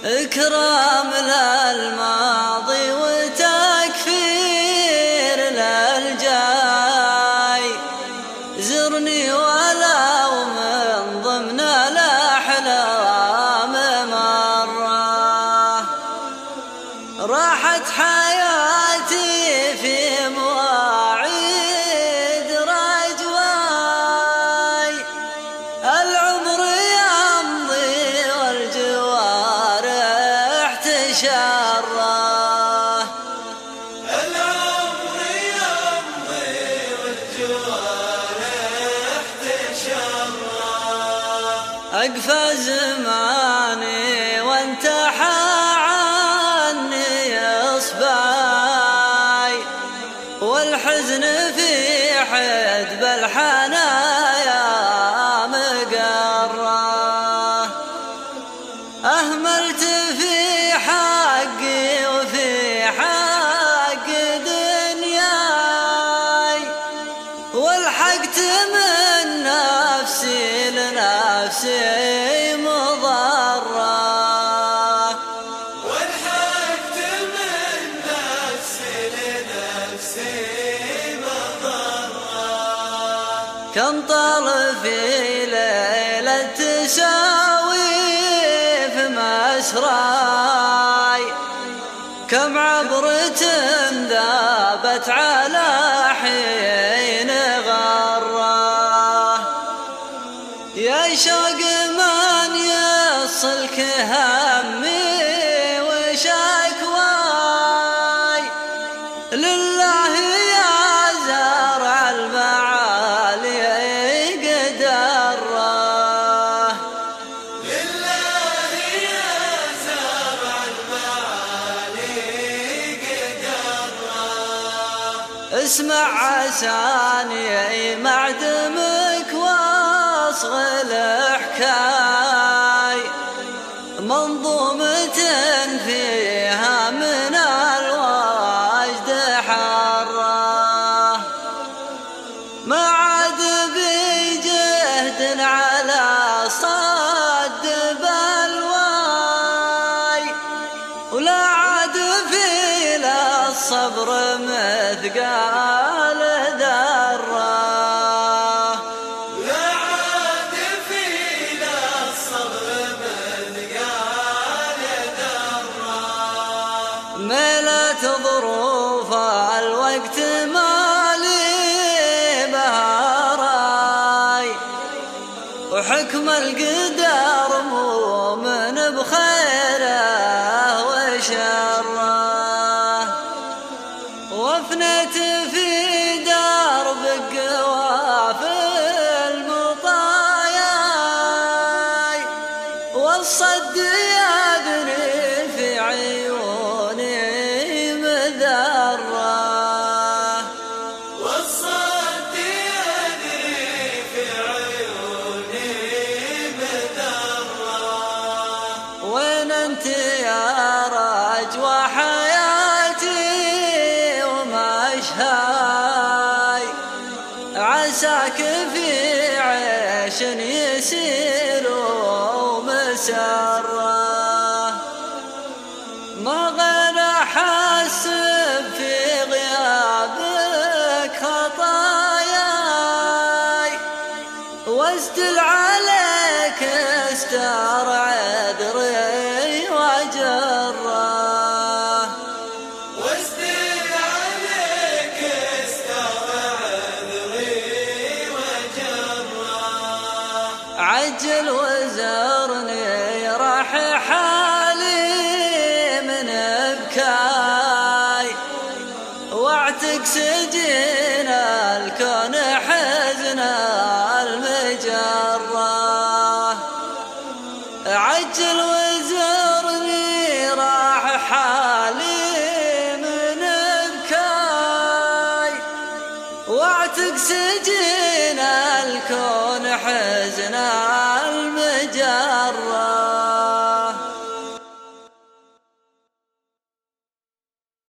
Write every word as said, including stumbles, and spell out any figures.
إكرام للماضي وتكفير للجاي، زرني ولو من ضمن الأحلام مرة، راحت حياتي في مواعيد رجواي، العمر يمضي والجوارح تشره، العمر يمضي والجوارح تشره، أقفى زماني وانتحى عني إصبعي، والحزن في حدب الحنايا مقره، أهملت في حقي وفي حق دنياي، والحقت من نفسي لنفسي مضرة، والحقت من نفسي لنفسي مضرة، كم طال في ليلة تساوي في مسراي، كم عبرة ذابت على حين غره، يا شوق من يصلك همي وشكواي، لله يا زارع المعالي قدره، لله يا زارع المعالي قدره، اسمع عساني معدمك واصغ الحكاي، منظومة فيها من الواجد حره، ما عاد بجهد على صد بلواي، ولا عاد في الصبر مثقال ذره، لا عاد في الصبر مثقال ذرة، ملت ظروف الوقت مالي بهاراي، وحكم القدر مؤمن بخيره وشره، وافنيت في درب قوافل المطاياي، والصد يبني في عيوني مذره، والصد يدري في عيوني مذرة، وين انت يا رجوى حياتي ومشهاي، عساك في عيش يسير ومسره، ما غير احسب في غيابك خطاياي، واستل عليك استر عذري وجره، واستر عليك استر عذري وجره، عجل وزرني راح حالي من بكاي، واعتق سجين الكون حزن المجره، عجل وزرني راح حالي من بكاي، واعتق سجين